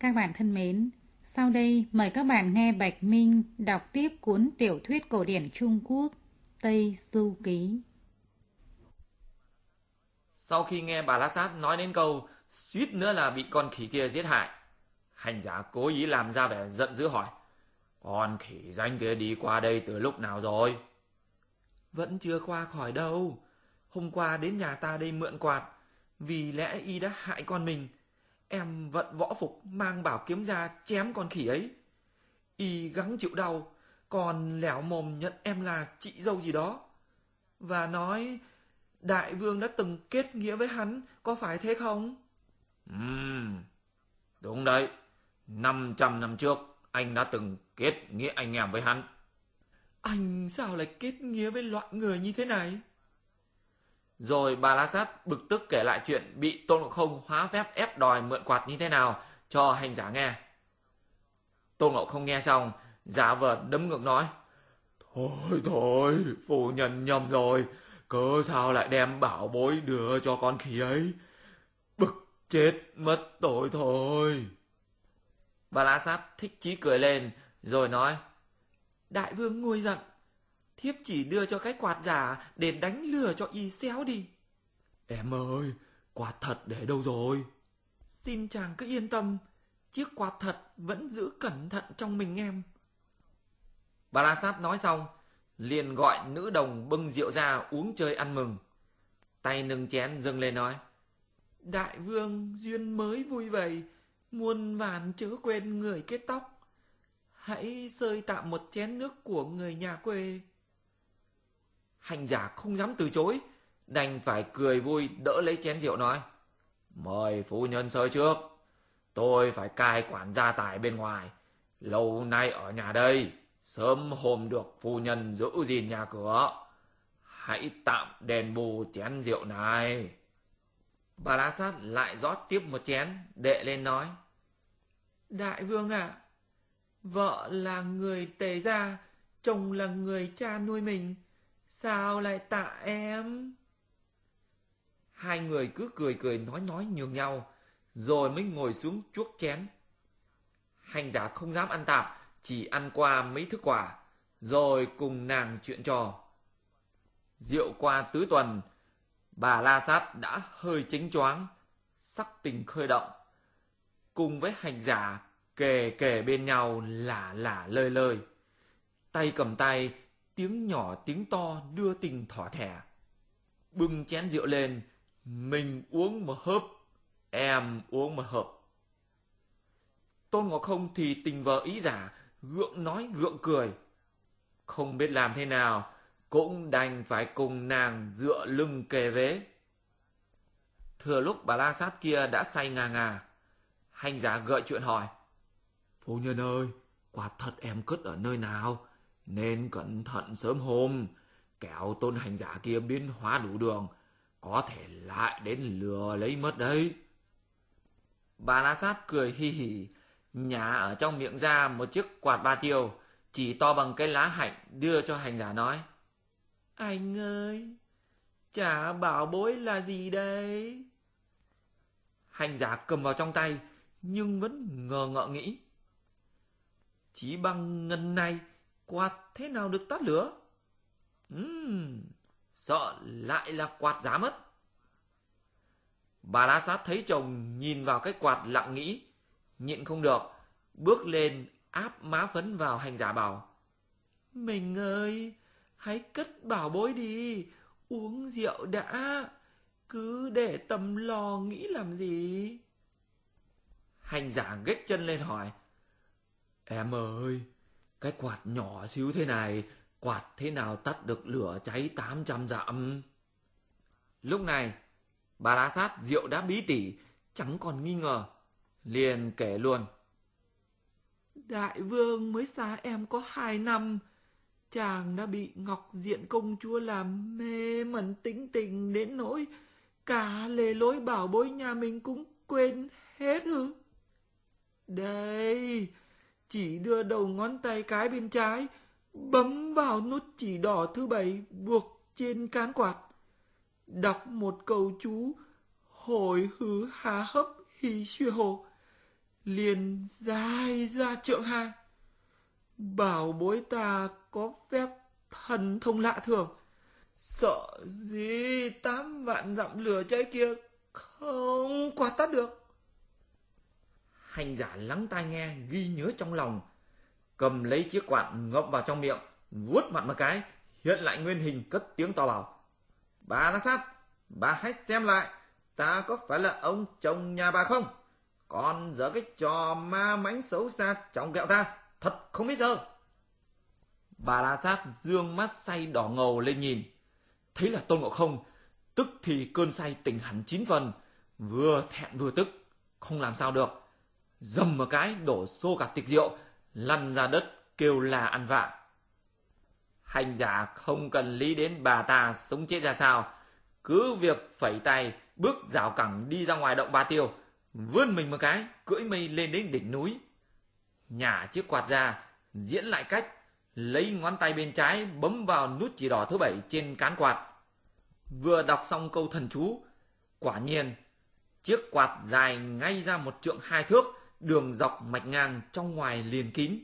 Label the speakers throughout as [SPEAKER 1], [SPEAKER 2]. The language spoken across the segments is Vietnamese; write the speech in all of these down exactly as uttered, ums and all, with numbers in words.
[SPEAKER 1] Các bạn thân mến, sau đây mời các bạn nghe Bạch Minh đọc tiếp cuốn tiểu thuyết cổ điển Trung Quốc Tây Du Ký.
[SPEAKER 2] Sau khi nghe bà La Sát nói đến câu suýt nữa là bị con khỉ kia giết hại, hành giả cố ý làm ra vẻ giận dữ hỏi: Con khỉ danh kia đi qua đây từ lúc nào rồi?
[SPEAKER 3] Vẫn chưa qua khỏi đâu. Hôm qua đến nhà ta đây mượn quạt, vì lẽ y đã hại con mình. Em vận võ phục mang bảo kiếm ra chém con khỉ ấy. Y gắng chịu đau, còn lẻo mồm nhận em là chị dâu gì đó. Và nói đại vương đã từng kết nghĩa với hắn, có phải thế không?
[SPEAKER 2] Ừm, đúng đấy. năm trăm năm trước, anh đã từng kết nghĩa anh em với hắn.
[SPEAKER 3] Anh sao lại kết nghĩa với loại người như thế này?
[SPEAKER 2] Rồi bà La Sát bực tức kể lại chuyện bị Tôn Ngộ Không hóa phép ép đòi mượn quạt như thế nào cho hành giả nghe. Tôn Ngộ Không nghe xong, giả vờ đấm ngược nói:
[SPEAKER 3] Thôi thôi, phu nhân nhầm rồi. Cớ sao lại đem bảo bối đưa cho con khỉ ấy? Bực chết mất tôi thôi.
[SPEAKER 2] Bà La Sát thích chí cười lên, rồi nói:
[SPEAKER 3] Đại vương nguôi giận, thiếp chỉ đưa cho cái quạt giả để đánh lừa cho y xéo đi. Em ơi, quạt thật để đâu rồi? Xin chàng cứ yên tâm, chiếc quạt thật vẫn giữ cẩn thận trong mình em.
[SPEAKER 2] Bà La Sát nói xong, liền gọi nữ đồng bưng rượu ra uống chơi ăn mừng. Tay nâng chén dâng lên nói:
[SPEAKER 3] Đại vương duyên mới vui vầy, muôn vàn chớ quên người kết tóc. Hãy sơi tạm một chén nước của người nhà quê.
[SPEAKER 2] Hành giả không dám từ chối, đành phải cười vui đỡ lấy chén rượu nói: Mời phu nhân sơi trước. Tôi phải cai quản gia tài bên ngoài, lâu nay ở nhà đây, sớm hôm được phu nhân giữ gìn nhà cửa. Hãy tạm đền bù chén rượu này. Bà La Sát lại rót tiếp một chén, đệ lên nói:
[SPEAKER 3] Đại vương ạ, à, vợ là người Tề gia, chồng là người cha nuôi mình, sao lại tạ em?
[SPEAKER 2] Hai người cứ cười cười nói nói nhường nhau, rồi mới ngồi xuống chuốc chén. Hành giả không dám ăn tạp, chỉ ăn qua mấy thức quả, rồi cùng nàng chuyện trò. Rượu qua tứ tuần, bà La Sát đã hơi chánh choáng, sắc tình khơi động. Cùng với hành giả kề kề bên nhau lả lả lơi lơi, tay cầm tay, tiếng nhỏ tiếng to đưa tình thỏ thẻ. Bưng chén rượu lên, mình uống một hớp, em uống một hớp. Tôn Ngộ Không thì tình vờ ý giả, gượng nói gượng cười. Không biết làm thế nào, cũng đành phải cùng nàng dựa lưng kề vế. Thừa lúc bà La Sát kia đã say ngà ngà, hành giả gợi chuyện hỏi:
[SPEAKER 3] Phu nhân ơi, quạt thật em cất ở nơi nào? Nên cẩn thận sớm hôm, kẻo tôn hành giả kia biến hóa đủ đường, có thể lại đến lừa lấy mất đấy.
[SPEAKER 2] Bà La Sát cười hi hỉ, nhả ở trong miệng ra một chiếc quạt ba tiêu, chỉ to bằng cái lá hạnh đưa cho hành giả nói:
[SPEAKER 3] Anh ơi, chả bảo bối là gì đây?
[SPEAKER 2] Hành giả cầm vào trong tay, nhưng vẫn ngờ ngợ nghĩ:
[SPEAKER 3] Chỉ bằng ngần này, quạt thế nào được tắt lửa?
[SPEAKER 2] Ừm, sợ lại là quạt giả mất. Bà La Sát thấy chồng nhìn vào cái quạt lặng nghĩ, nhịn không được, bước lên áp má phấn vào hành giả bảo:
[SPEAKER 3] Mình ơi, hãy cất bảo bối đi, uống rượu đã, cứ để tầm lo nghĩ làm gì?
[SPEAKER 2] Hành giả ghếch chân lên hỏi:
[SPEAKER 3] Em ơi, cái quạt nhỏ xíu thế này, quạt thế nào tắt được lửa cháy tám trăm dặm?
[SPEAKER 2] Lúc này, bà La Sát rượu đã bí tỉ, chẳng còn nghi ngờ, liền kể luôn:
[SPEAKER 3] Đại vương mới xa em có hai năm, chàng đã bị Ngọc Diện công chúa làm mê mẩn tính tình đến nỗi cả lề lối bảo bối nhà mình cũng quên hết hư. Đây, chỉ đưa đầu ngón tay cái bên trái, bấm vào nút chỉ đỏ thứ bảy buộc trên cán quạt. Đọc một câu chú: Hồi hứ há hấp hì xuya hồ. liền dài ra trượng hai. Bảo bối ta có phép thần thông lạ thường, sợ gì tám vạn dặm lửa cháy kia không quạt tắt được.
[SPEAKER 2] Hành giả lắng tai nghe, ghi nhớ trong lòng, cầm lấy chiếc quạt ngậm vào trong miệng, vuốt mặt một cái, hiện lại nguyên hình, cất tiếng to bảo: Bà La Sát, bà hãy xem lại, ta có phải là ông chồng nhà bà không? Còn giở cái trò ma mánh xấu xa trong kẹo ta, thật không biết giờ.
[SPEAKER 3] Bà La Sát dương mắt say đỏ ngầu lên nhìn, thấy là Tôn Ngộ Không, tức thì cơn say tỉnh hẳn chín phần, vừa thẹn vừa tức, không làm sao được, dầm một cái đổ xô cả tiệc rượu, lăn ra đất kêu là ăn vạ.
[SPEAKER 2] Hành giả không cần lý đến bà ta sống chết ra sao, cứ việc phẩy tay bước rảo cẳng đi ra ngoài động Ba Tiêu, vươn mình một cái cưỡi mây lên đến đỉnh núi, nhả chiếc quạt ra, diễn lại cách, lấy ngón tay bên trái bấm vào nút chỉ đỏ thứ bảy trên cán quạt. Vừa đọc xong câu thần chú, quả nhiên chiếc quạt dài ngay ra một trượng hai thước, đường dọc mạch ngang, trong ngoài liền kín.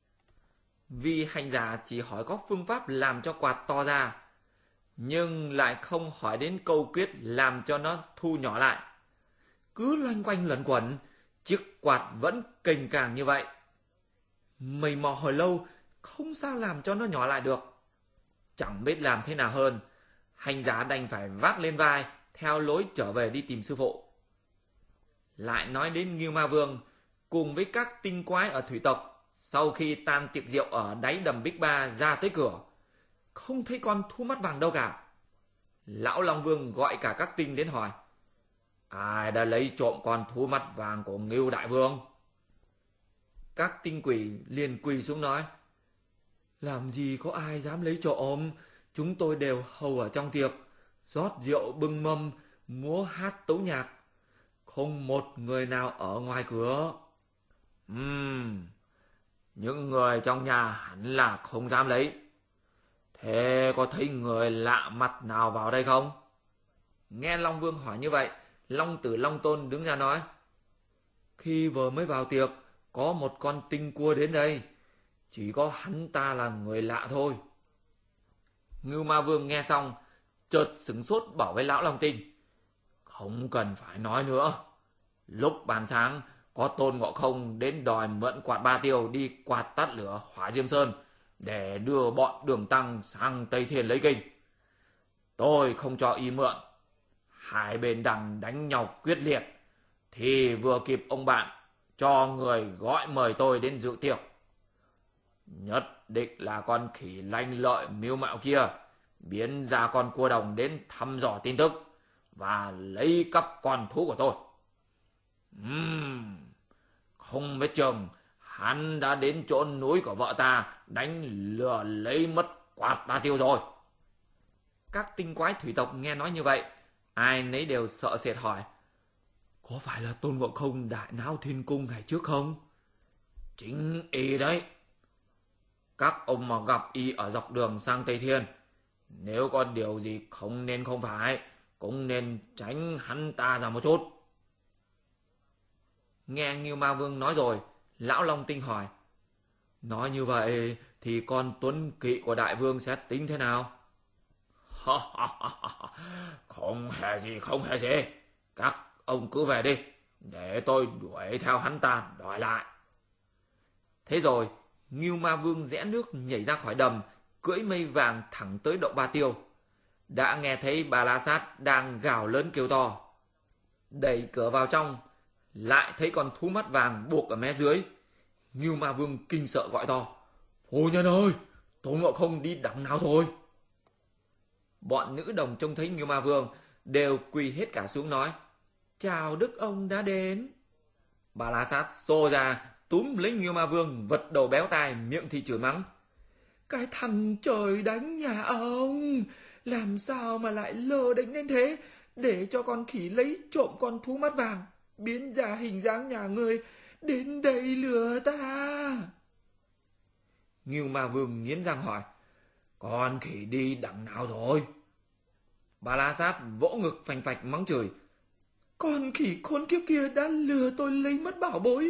[SPEAKER 2] Vì hành giả chỉ hỏi có phương pháp làm cho quạt to ra, nhưng lại không hỏi đến câu quyết làm cho nó thu nhỏ lại. Cứ loanh quanh luẩn quẩn, chiếc quạt vẫn kềnh càng như vậy. Mày mò hồi lâu, không sao làm cho nó nhỏ lại được. Chẳng biết làm thế nào hơn, hành giả đành phải vác lên vai, theo lối trở về đi tìm sư phụ. Lại nói đến Ngưu Ma Vương cùng với các tinh quái ở thủy tộc, sau khi tan tiệc rượu ở đáy đầm Bích Ba ra tới cửa, không thấy con thú mắt vàng đâu cả. Lão Long Vương gọi cả các tinh đến hỏi: Ai đã lấy trộm con thú mắt vàng của Ngưu Đại Vương? Các tinh quỷ liền quỳ xuống nói:
[SPEAKER 3] Làm gì có ai dám lấy trộm, chúng tôi đều hầu ở trong tiệc, rót rượu bưng mâm, múa hát tấu nhạc, không một người nào ở ngoài cửa.
[SPEAKER 2] Ừm, những người trong nhà hẳn là không dám lấy. Thế có thấy người lạ mặt nào vào đây không?
[SPEAKER 3] Nghe Long Vương hỏi như vậy, Long Tử Long Tôn đứng ra nói: Khi vừa mới vào tiệc, có một con tinh cua đến đây, chỉ có hắn ta là người lạ thôi.
[SPEAKER 2] Ngưu Ma Vương nghe xong, chợt sửng sốt bảo với lão Long Tinh: Không cần phải nói nữa. Lúc ban sáng, có Tôn Ngộ Không đến đòi mượn quạt Ba Tiêu đi quạt tắt lửa Hỏa Diêm Sơn để đưa bọn Đường Tăng sang Tây Thiên lấy kinh. Tôi không cho y mượn. Hai bên đang đánh nhau quyết liệt, thì vừa kịp ông bạn cho người gọi mời tôi đến dự tiệc. Nhất định là con khỉ lanh lợi mưu mẹo kia biến ra con cua đồng đến thăm dò tin tức và lấy cắp con thú của tôi. Uhm, không biết chừng hắn đã đến chỗ núi của vợ ta đánh lừa lấy mất quạt Ba Tiêu rồi.
[SPEAKER 3] Các tinh quái thủy tộc nghe nói như vậy, ai nấy đều sợ sệt hỏi: Có phải là Tôn Ngộ Không đại náo thiên cung ngày trước không?
[SPEAKER 2] Chính y đấy. Các ông mà gặp y ở dọc đường sang Tây Thiên, nếu có điều gì không nên không phải, cũng nên tránh hắn ta ra một chút.
[SPEAKER 3] Nghe Ngưu Ma Vương nói rồi, lão Long Tinh hỏi: Nói như vậy thì con tuấn kỵ của đại vương sẽ tính thế nào?
[SPEAKER 2] Không hề gì, không hề gì. Các ông cứ về đi, để tôi đuổi theo hắn ta đòi lại.
[SPEAKER 3] Thế rồi, Ngưu Ma Vương rẽ nước nhảy ra khỏi đầm, cưỡi mây vàng thẳng tới động Ba Tiêu. Đã nghe thấy Bà La Sát đang gào lớn kêu to. Đẩy cửa vào trong, lại thấy con thú mắt vàng buộc ở mé dưới. Ngưu Ma Vương kinh sợ gọi to: Phu nhân ơi, Tôn Ngộ Không đi đằng nào thôi? Bọn nữ đồng trông thấy Ngưu Ma Vương đều quỳ hết cả xuống nói: Chào đức ông đã đến. Bà La Sát xô ra túm lấy Ngưu Ma Vương, vật đầu béo tai, miệng thì chửi mắng: Cái thằng trời đánh nhà ông, làm sao mà lại lơ đánh đến thế, để cho con khỉ lấy trộm con thú mắt vàng, biến ra hình dáng nhà ngươi, đến đây lừa ta. Ngưu Ma Vương nghiến răng hỏi: Con khỉ đi đằng nào rồi? Bà La Sát vỗ ngực phành phạch mắng chửi: Con khỉ khốn kiếp kia đã lừa tôi lấy mất bảo bối,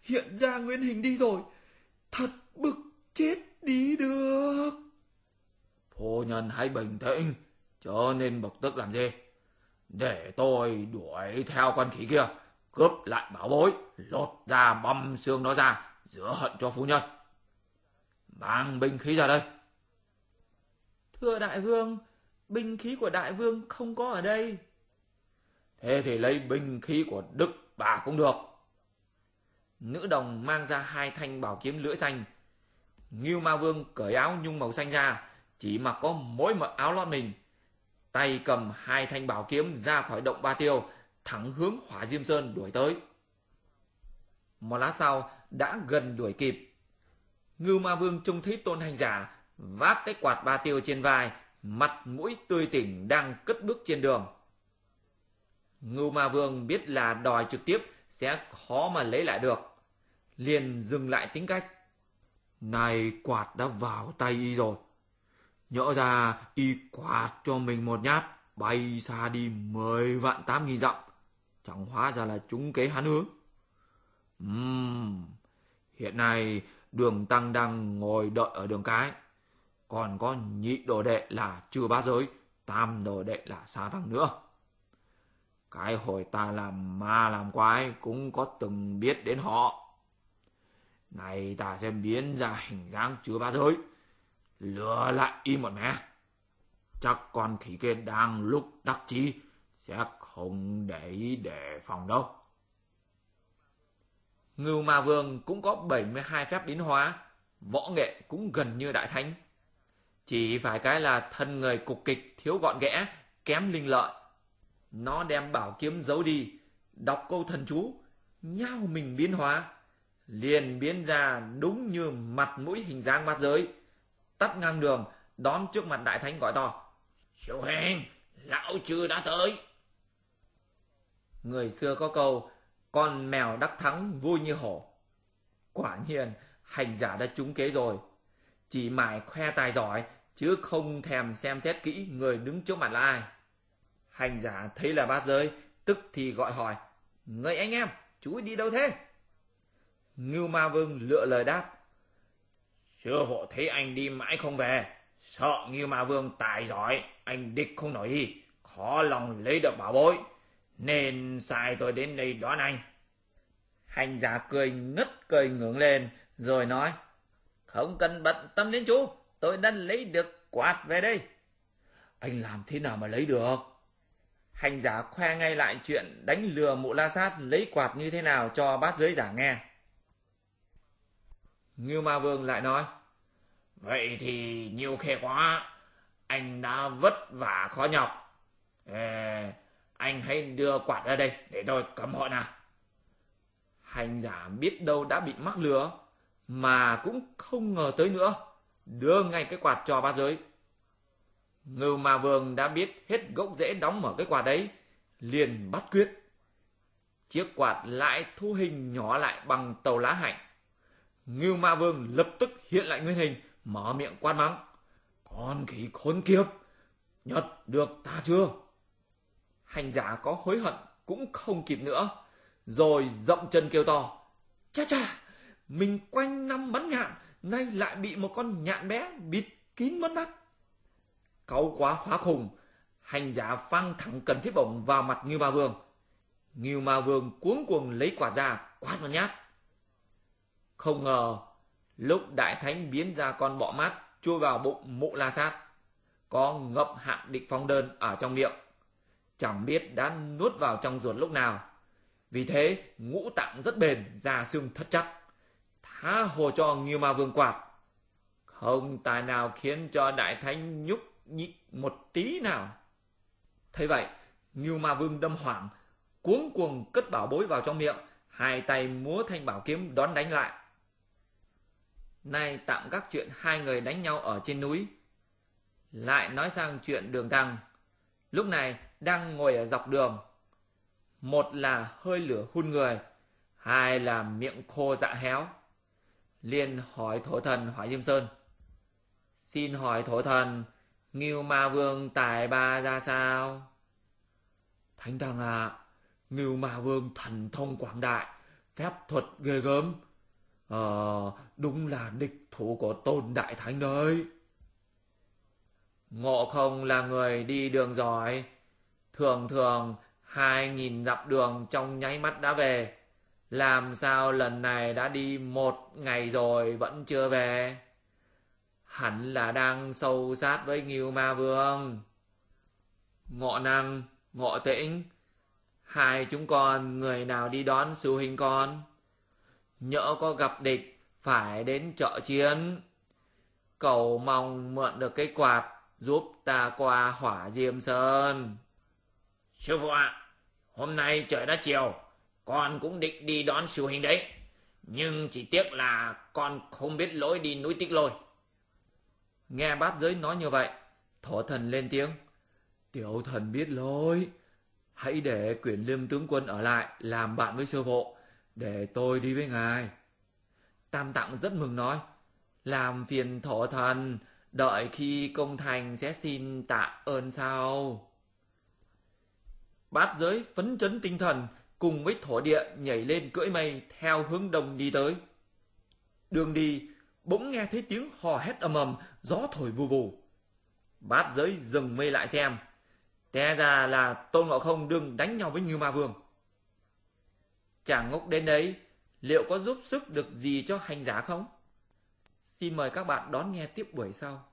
[SPEAKER 3] hiện ra nguyên hình đi rồi. Thật bực chết đi được.
[SPEAKER 2] Phu nhân hãy bình tĩnh, chớ nên bực tức làm gì. Để tôi đuổi theo con khỉ kia, cướp lại bảo bối, lột ra băm xương nó ra, rửa hận cho phu nhân. Mang binh khí ra đây.
[SPEAKER 3] Thưa đại vương, binh khí của đại vương không có ở đây.
[SPEAKER 2] Thế thì lấy binh khí của Đức bà cũng được.
[SPEAKER 3] Nữ đồng mang ra hai thanh bảo kiếm lưỡi xanh. Ngưu Ma Vương cởi áo nhung màu xanh ra, chỉ mặc có mỗi một áo lót mình, tay cầm hai thanh bảo kiếm ra khỏi động Ba Tiêu, thẳng hướng Hỏa Diêm Sơn đuổi tới. Một lát sau đã gần đuổi kịp. Ngưu Ma Vương trông thấy Tôn Hành Giả vác cái quạt Ba Tiêu trên vai, mặt mũi tươi tỉnh đang cất bước trên đường. Ngưu Ma Vương biết là đòi trực tiếp sẽ khó mà lấy lại được, liền dừng lại tính cách.
[SPEAKER 2] Này quạt đã vào tay y rồi, nhỡ ra y quạt cho mình một nhát, bay xa đi mười vạn tám nghìn dặm, chẳng hóa ra là trúng kế hắn hướng. Uhm, hiện nay Đường Tăng đang ngồi đợi ở đường cái, còn có nhị đồ đệ là Chư Bá Giới, tam đồ đệ là Sa Tăng nữa. Cái hồi ta làm ma làm quái cũng có từng biết đến họ. Này ta sẽ biến ra hình dáng Chư Bá Giới, lừa lại y một mẻ. Chắc con khỉ kia đang lúc đắc chí, sẽ không để ý đề phòng đâu.
[SPEAKER 3] Ngưu Ma Vương cũng có bảy mươi hai phép biến hóa, võ nghệ cũng gần như đại thánh. Chỉ phải cái là thân người cục kịch, thiếu gọn ghẽ, kém linh lợi. Nó đem bảo kiếm giấu đi, đọc câu thần chú, nhao mình biến hóa, liền biến ra đúng như mặt mũi hình dáng bát giới, tắt ngang đường đón trước mặt đại thánh gọi to: Siêu Hình, lão Chư đã tới. Người xưa có câu con mèo đắc thắng vui như hổ. Quả nhiên Hành Giả đã trúng kế rồi, chỉ mải khoe tài giỏi chứ không thèm xem xét kỹ người đứng trước mặt là ai. Hành Giả thấy là bát giới, tức thì gọi hỏi: Người anh em, chú đi đâu thế? Ngưu Ma Vương lựa lời đáp: Sư phụ thấy anh đi mãi không về, sợ Ngưu Ma Vương tài giỏi, anh địch không nổi y, khó lòng lấy được bảo bối, nên sai tôi đến đây đón anh. Hành Giả cười ngất cười ngưỡng lên, rồi nói: Không cần bận tâm đến chú, tôi đã lấy được quạt về đây.
[SPEAKER 2] Anh làm thế nào mà lấy được?
[SPEAKER 3] Hành Giả khoe ngay lại chuyện đánh lừa Mụ La Sát lấy quạt như thế nào cho bát giới giả nghe. Ngưu Ma Vương lại nói: Vậy thì nhiều khê quá, anh đã vất vả khó nhọc. Ê, anh hãy đưa quạt ra đây để tôi cầm hộ nào. Hành Giả biết đâu đã bị mắc lừa, mà cũng không ngờ tới nữa, đưa ngay cái quạt cho bát giới. Ngưu Ma Vương đã biết hết gốc rễ đóng ở cái quạt đấy, liền bắt quyết. Chiếc quạt lại thu hình nhỏ lại bằng tàu lá hạnh. Ngưu Ma Vương lập tức hiện lại nguyên hình, mở miệng quát mắng: Con khỉ khốn kiếp, nhặt được ta chưa? Hành Giả có hối hận cũng không kịp nữa, rồi dậm chân kêu to: Cha cha, mình quanh năm bắn nhạn, nay lại bị một con nhạn bé bịt kín mất mắt. Cáu quá hóa khùng, Hành Giả phang thẳng cần thiết bổng vào mặt Ngưu Ma Vương. Ngưu Ma Vương cuống cuồng lấy quạt ra quát một nhát. Không ngờ lúc đại thánh biến ra con bọ mát chui vào bụng Mụ La Sát, có ngậm hạng địch phong đơn ở trong miệng, chẳng biết đã nuốt vào trong ruột lúc nào. Vì thế ngũ tạng rất bền, da xương thất chắc, tha hồ cho Ngưu Ma Vương quạt, không tài nào khiến cho đại thánh nhúc nhích một tí nào. Thấy vậy, Ngưu Ma Vương đâm hoảng, cuống cuồng cất bảo bối vào trong miệng, hai tay múa thanh bảo kiếm đón đánh lại. Nay tạm gác chuyện hai người đánh nhau ở trên núi, lại nói sang chuyện Đường Tăng. Lúc này đang ngồi ở dọc đường, một là hơi lửa hun người, hai là miệng khô dạ héo. Liền hỏi Thổ Thần Hỏa Diêm Sơn: Xin hỏi Thổ Thần, Ngưu Ma Vương tài ba ra sao?
[SPEAKER 2] Thánh Tăng à, Ngưu Ma Vương thần thông quảng đại, phép thuật ghê gớm. Ờ, đúng là địch thủ của Tôn Đại Thánh đấy. Ngộ Không là người đi đường giỏi. Thường thường hai nghìn dặm đường trong nháy mắt đã về. Làm sao lần này đã đi một ngày rồi vẫn chưa về? Hẳn là đang sâu sát với Ngưu Ma Vương. Ngộ Năng, Ngộ Tĩnh, hai chúng con người nào đi đón sư huynh con? Nhỡ có gặp địch phải đến trợ chiến. Cầu mong mượn được cái quạt giúp ta qua Hỏa Diêm Sơn.
[SPEAKER 4] Sư phụ ạ, hôm nay trời đã chiều, con cũng định đi đón sư huynh đấy. Nhưng chỉ tiếc là con không biết lối đi núi Tích Lôi.
[SPEAKER 2] Nghe Bát Giới nói như vậy, Thổ Thần lên tiếng. Tiểu thần biết lối. Hãy để Quyển Liêm tướng quân ở lại làm bạn với sư phụ, để tôi đi với ngài. Tam Tạng rất mừng nói. Làm phiền Thổ Thần, đợi khi công thành sẽ xin tạ ơn sau. Bát Giới phấn chấn tinh thần, cùng với Thổ Địa nhảy lên cưỡi mây theo hướng đông đi tới. Đường đi, bỗng nghe thấy tiếng hò hét ầm ầm, gió thổi vù vù. Bát Giới dừng mây lại xem, té ra là Tôn Ngộ Không đương đánh nhau với Ngưu Ma Vương. Chàng ngốc đến đấy, liệu có giúp sức được gì cho hành giả không? Xin mời các bạn đón nghe tiếp buổi sau.